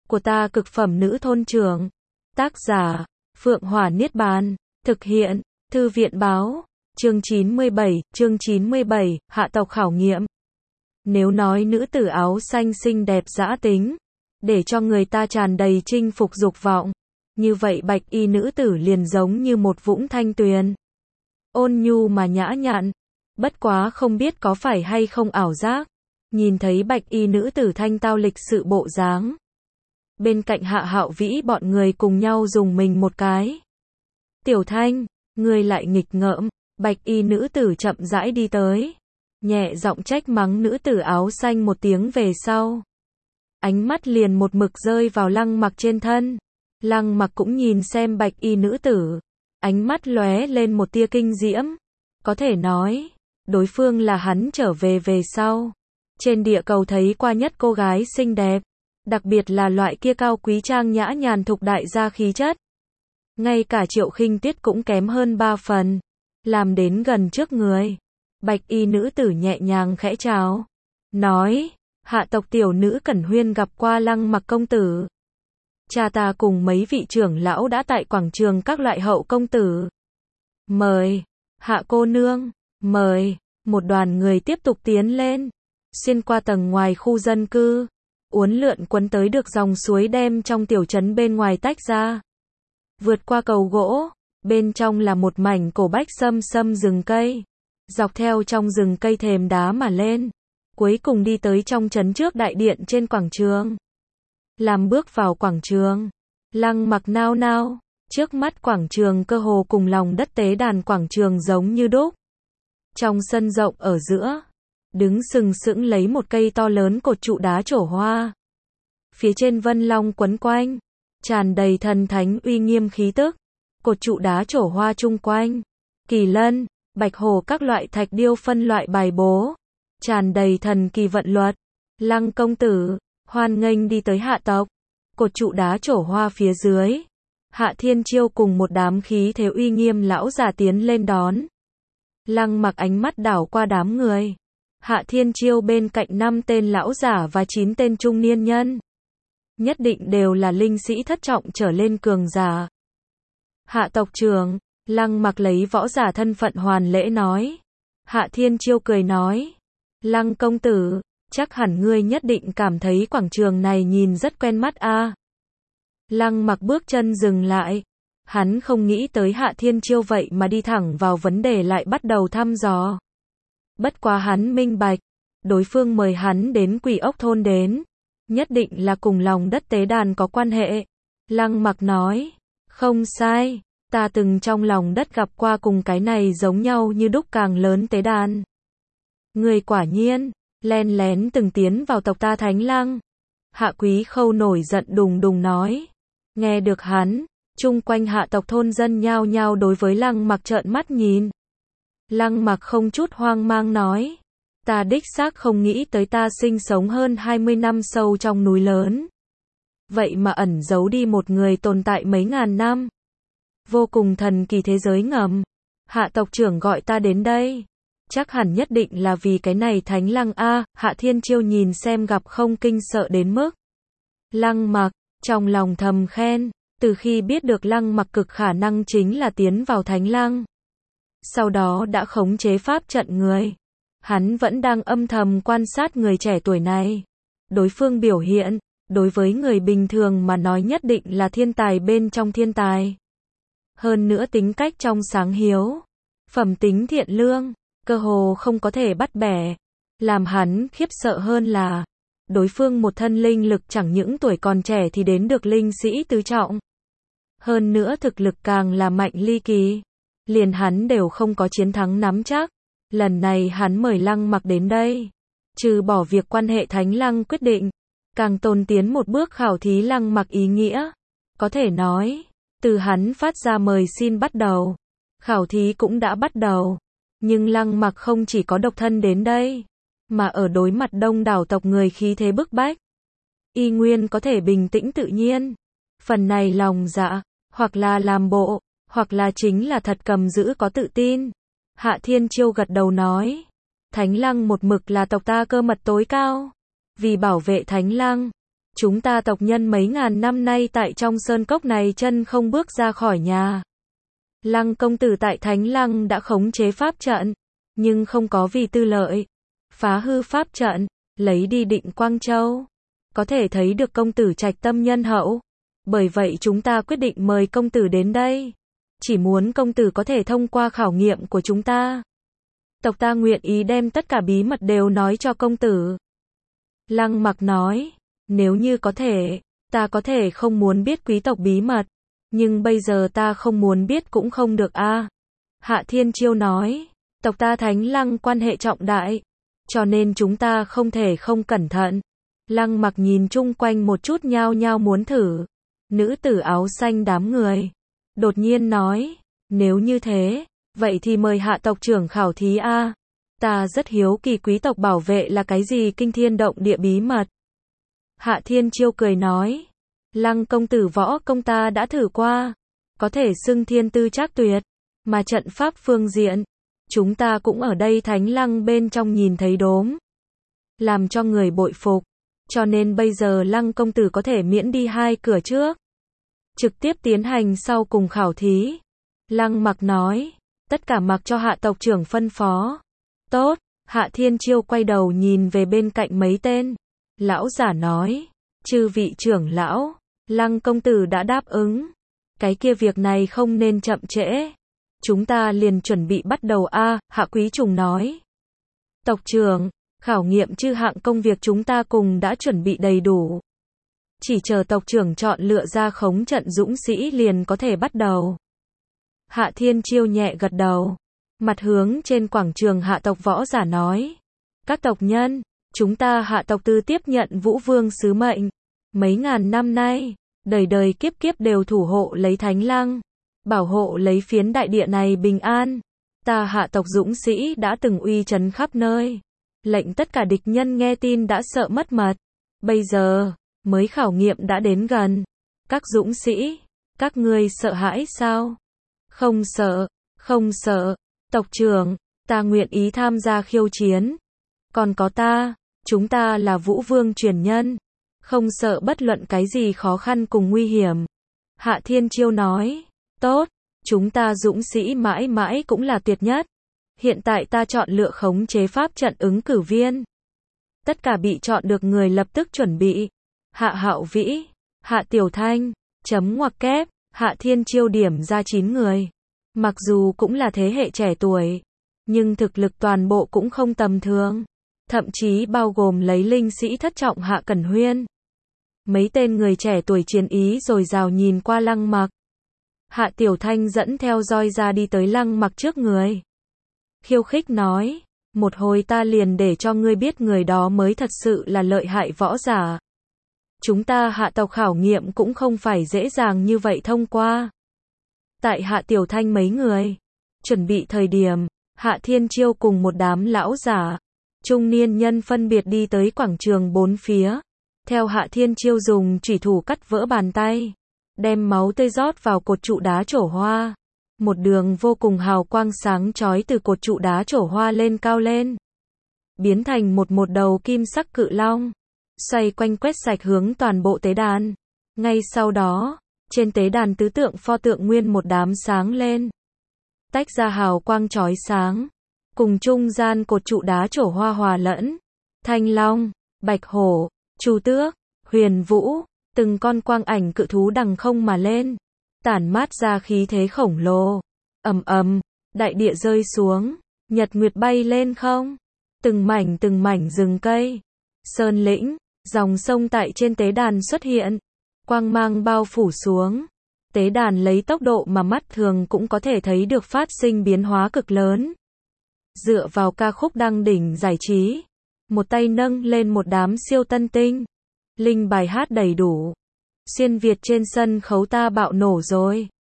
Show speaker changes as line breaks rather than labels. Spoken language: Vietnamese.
của ta cực phẩm nữ thôn trưởng. Tác giả, Phượng Hỏa Niết Bàn. Thực hiện, Thư viện Báo. Chương 97, hạ tộc khảo nghiệm. Nếu nói nữ tử áo xanh xinh đẹp dã tính, để cho người ta tràn đầy chinh phục dục vọng, như vậy bạch y nữ tử liền giống như một vũng thanh tuyền. Ôn nhu mà nhã nhặn, bất quá không biết có phải hay không ảo giác, nhìn thấy bạch y nữ tử thanh tao lịch sự bộ dáng. Bên cạnh Hạ Hạo Vĩ bọn người cùng nhau dùng mình một cái. Tiểu Thanh, ngươi lại nghịch ngợm, bạch y nữ tử chậm rãi đi tới. Nhẹ giọng trách mắng nữ tử áo xanh một tiếng về sau. Ánh mắt liền một mực rơi vào Lăng Mặc trên thân. Lăng Mặc cũng nhìn xem bạch y nữ tử. Ánh mắt lóe lên một tia kinh diễm. Có thể nói, đối phương là hắn trở về sau. Trên địa cầu thấy qua nhất cô gái xinh đẹp. Đặc biệt là loại kia cao quý trang nhã nhàn thục đại gia khí chất. Ngay cả Triệu Khinh Tuyết cũng kém hơn 3 phần. Làm đến gần trước người. Bạch y nữ tử nhẹ nhàng khẽ chào. Nói, hạ tộc tiểu nữ Cẩn Huyên gặp qua Lăng Mặc công tử. Cha ta cùng mấy vị trưởng lão đã tại quảng trường các loại hậu công tử. Mời, hạ cô nương, mời. Một đoàn người tiếp tục tiến lên. Xuyên qua tầng ngoài khu dân cư. Uốn lượn quấn tới được dòng suối đem trong tiểu trấn bên ngoài tách ra. Vượt qua cầu gỗ, bên trong là một mảnh cổ bách xâm rừng cây. Dọc theo trong rừng cây thềm đá mà lên. Cuối cùng đi tới trong trấn trước đại điện trên quảng trường. Làm bước vào quảng trường. Lăng Mặc nao nao. Trước mắt quảng trường cơ hồ cùng lòng đất tế đàn quảng trường giống như đúc. Trong sân rộng ở giữa. Đứng sừng sững lấy một cây to lớn cột trụ đá trổ hoa. Phía trên vân long quấn quanh. Tràn đầy thần thánh uy nghiêm khí tức. Cột trụ đá trổ hoa chung quanh. Kỳ lân, bạch hổ các loại thạch điêu phân loại bài bố. Tràn đầy thần kỳ vận luật. Lăng công tử, hoan nghênh đi tới hạ tộc. Cột trụ đá trổ hoa phía dưới. Hạ Thiên Chiêu cùng một đám khí thế uy nghiêm lão già tiến lên đón. Lăng Mặc ánh mắt đảo qua đám người. Hạ Thiên Chiêu bên cạnh 5 tên lão giả và 9 tên trung niên nhân. Nhất định đều là linh sĩ thất trọng trở lên cường giả. Hạ tộc trưởng, Lăng Mặc lấy võ giả thân phận hoàn lễ nói. Hạ Thiên Chiêu cười nói. Lăng công tử, chắc hẳn ngươi nhất định cảm thấy quảng trường này nhìn rất quen mắt a. Lăng Mặc bước chân dừng lại. Hắn không nghĩ tới Hạ Thiên Chiêu vậy mà đi thẳng vào vấn đề lại bắt đầu thăm dò. Bất quá hắn minh bạch, đối phương mời hắn đến Quỷ Ốc thôn đến, nhất định là cùng lòng đất tế đàn có quan hệ. Lăng Mặc nói, không sai, ta từng trong lòng đất gặp qua cùng cái này giống nhau như đúc càng lớn tế đàn. Người quả nhiên, len lén từng tiến vào tộc ta Thánh Lăng. Hạ Quý Khâu nổi giận đùng đùng nói. Nghe được hắn, chung quanh hạ tộc thôn dân nhao nhao đối với Lăng Mặc trợn mắt nhìn. Lăng Mặc không chút hoang mang nói. Ta đích xác không nghĩ tới ta sinh sống hơn 20 năm sâu trong núi lớn. Vậy mà ẩn giấu đi một người tồn tại mấy ngàn năm. Vô cùng thần kỳ thế giới ngầm. Hạ tộc trưởng gọi ta đến đây. Chắc hẳn nhất định là vì cái này Thánh Lăng a. Hạ Thiên Chiêu nhìn xem gặp không kinh sợ đến mức. Lăng Mặc, trong lòng thầm khen. Từ khi biết được Lăng Mặc cực khả năng chính là tiến vào Thánh Lăng. Sau đó đã khống chế pháp trận người. Hắn vẫn đang âm thầm quan sát người trẻ tuổi này. Đối phương biểu hiện, đối với người bình thường mà nói nhất định là thiên tài bên trong thiên tài. Hơn nữa tính cách trong sáng hiếu. Phẩm tính thiện lương, cơ hồ không có thể bắt bẻ. Làm hắn khiếp sợ hơn là, đối phương một thân linh lực chẳng những tuổi còn trẻ thì đến được linh sĩ tứ trọng. Hơn nữa thực lực càng là mạnh ly kỳ. Liền hắn đều không có chiến thắng nắm chắc. Lần này hắn mời Lăng Mặc đến đây. Trừ bỏ việc quan hệ Thánh Lăng quyết định. Càng tôn tiến một bước khảo thí Lăng Mặc ý nghĩa. Có thể nói, từ hắn phát ra mời xin bắt đầu. Khảo thí cũng đã bắt đầu. Nhưng Lăng Mặc không chỉ có độc thân đến đây. Mà ở đối mặt đông đảo tộc người khí thế bức bách. Y nguyên có thể bình tĩnh tự nhiên. Phần này lòng dạ, hoặc là làm bộ. Hoặc là chính là thật cầm giữ có tự tin. Hạ Thiên Chiêu gật đầu nói. Thánh Lăng một mực là tộc ta cơ mật tối cao. Vì bảo vệ Thánh Lăng, Chúng ta tộc nhân mấy ngàn năm nay tại trong sơn cốc này chân không bước ra khỏi nhà. Lăng công tử tại Thánh Lăng đã khống chế pháp trận, nhưng không có vì tư lợi. Phá hư pháp trận, lấy đi Định Quang Châu. Có thể thấy được công tử trạch tâm nhân hậu. Bởi vậy chúng ta quyết định mời công tử đến đây. Chỉ muốn công tử có thể thông qua khảo nghiệm của chúng ta. Tộc ta nguyện ý đem tất cả bí mật đều nói cho công tử. Lăng Mặc nói, nếu như có thể, ta có thể không muốn biết quý tộc bí mật. Nhưng bây giờ ta không muốn biết cũng không được a. Hạ Thiên Chiêu nói, tộc ta Thánh Lăng quan hệ trọng đại, cho nên chúng ta không thể không cẩn thận. Lăng Mặc nhìn chung quanh một chút nhao nhao muốn thử. Nữ tử áo xanh đám người. Đột nhiên nói, nếu như thế, vậy thì mời hạ tộc trưởng khảo thí a. Ta rất hiếu kỳ quý tộc bảo vệ là cái gì kinh thiên động địa bí mật. Hạ Thiên Chiêu cười nói, Lăng công tử võ công ta đã thử qua, có thể xưng thiên tư trác tuyệt, mà trận pháp phương diện, chúng ta cũng ở đây Thánh Lăng bên trong nhìn thấy đốm, làm cho người bội phục, cho nên bây giờ Lăng công tử có thể miễn đi 2 cửa trước, trực tiếp tiến hành sau cùng khảo thí. Lăng Mặc nói, tất cả mặc cho hạ tộc trưởng phân phó. Tốt, Hạ Thiên Chiêu quay đầu nhìn về bên cạnh mấy tên. Lão giả nói, chư vị trưởng lão, Lăng công tử đã đáp ứng. Cái kia việc này không nên chậm trễ. Chúng ta liền chuẩn bị bắt đầu a. Hạ Quý Trùng nói. Tộc trưởng, khảo nghiệm chư hạng công việc chúng ta cùng đã chuẩn bị đầy đủ. Chỉ chờ tộc trưởng chọn lựa ra khống trận dũng sĩ liền có thể bắt đầu. Hạ Thiên Chiêu nhẹ gật đầu. Mặt hướng trên quảng trường hạ tộc võ giả nói. Các tộc nhân, chúng ta hạ tộc tư tiếp nhận Vũ Vương sứ mệnh. Mấy ngàn năm nay, đời đời kiếp kiếp đều thủ hộ lấy Thánh Lăng. Bảo hộ lấy phiến đại địa này bình an. Ta hạ tộc dũng sĩ đã từng uy chấn khắp nơi. Lệnh tất cả địch nhân nghe tin đã sợ mất mật. Bây giờ, mới khảo nghiệm đã đến gần. Các dũng sĩ, các ngươi sợ hãi sao? Không sợ, không sợ. Tộc trưởng, ta nguyện ý tham gia khiêu chiến. Còn có ta, chúng ta là Vũ Vương truyền nhân. Không sợ bất luận cái gì khó khăn cùng nguy hiểm. Hạ Thiên Chiêu nói, tốt, chúng ta dũng sĩ mãi mãi cũng là tuyệt nhất. Hiện tại ta chọn lựa khống chế pháp trận ứng cử viên. Tất cả bị chọn được người lập tức chuẩn bị. Hạ Hạo Vĩ, Hạ Tiểu Thanh, chấm ngoặc kép, Hạ Thiên Chiêu điểm ra 9 người. Mặc dù cũng là thế hệ trẻ tuổi, nhưng thực lực toàn bộ cũng không tầm thường. Thậm chí bao gồm lấy linh sĩ thất trọng Hạ Cẩn Huyên. Mấy tên người trẻ tuổi chiến ý dồi dào nhìn qua Lăng Mặc. Hạ Tiểu Thanh dẫn theo roi ra đi tới Lăng Mặc trước người. Khiêu khích nói, một hồi ta liền để cho ngươi biết người đó mới thật sự là lợi hại võ giả. Chúng ta hạ tộc khảo nghiệm cũng không phải dễ dàng như vậy thông qua. Tại Hạ Tiểu Thanh mấy người chuẩn bị thời điểm, Hạ Thiên Chiêu cùng một đám lão giả, trung niên nhân phân biệt đi tới quảng trường bốn phía. Theo Hạ Thiên Chiêu dùng chủy thủ cắt vỡ bàn tay, đem máu tươi rót vào cột trụ đá trổ hoa. Một đường vô cùng hào quang sáng chói từ cột trụ đá trổ hoa lên cao lên, biến thành một đầu kim sắc cự long, xoay quanh quét sạch hướng toàn bộ tế đàn. Ngay sau đó, trên tế đàn tứ tượng pho tượng nguyên một đám sáng lên, tách ra hào quang chói sáng, cùng trung gian cột trụ đá trổ hoa hòa lẫn. Thanh long, bạch hổ, chu tước, huyền vũ, từng con quang ảnh cự thú đằng không mà lên, tản mát ra khí thế khổng lồ. Ầm ầm, đại địa rơi xuống, nhật nguyệt bay lên không, từng mảnh rừng cây, sơn lĩnh, dòng sông tại trên tế đàn xuất hiện, quang mang bao phủ xuống. Tế đàn lấy tốc độ mà mắt thường cũng có thể thấy được phát sinh biến hóa cực lớn. Dựa vào ca khúc đăng đỉnh giải trí, một tay nâng lên một đám siêu tân tinh, linh bài hát đầy đủ. Xuyên Việt trên sân khấu ta bạo nổ rồi.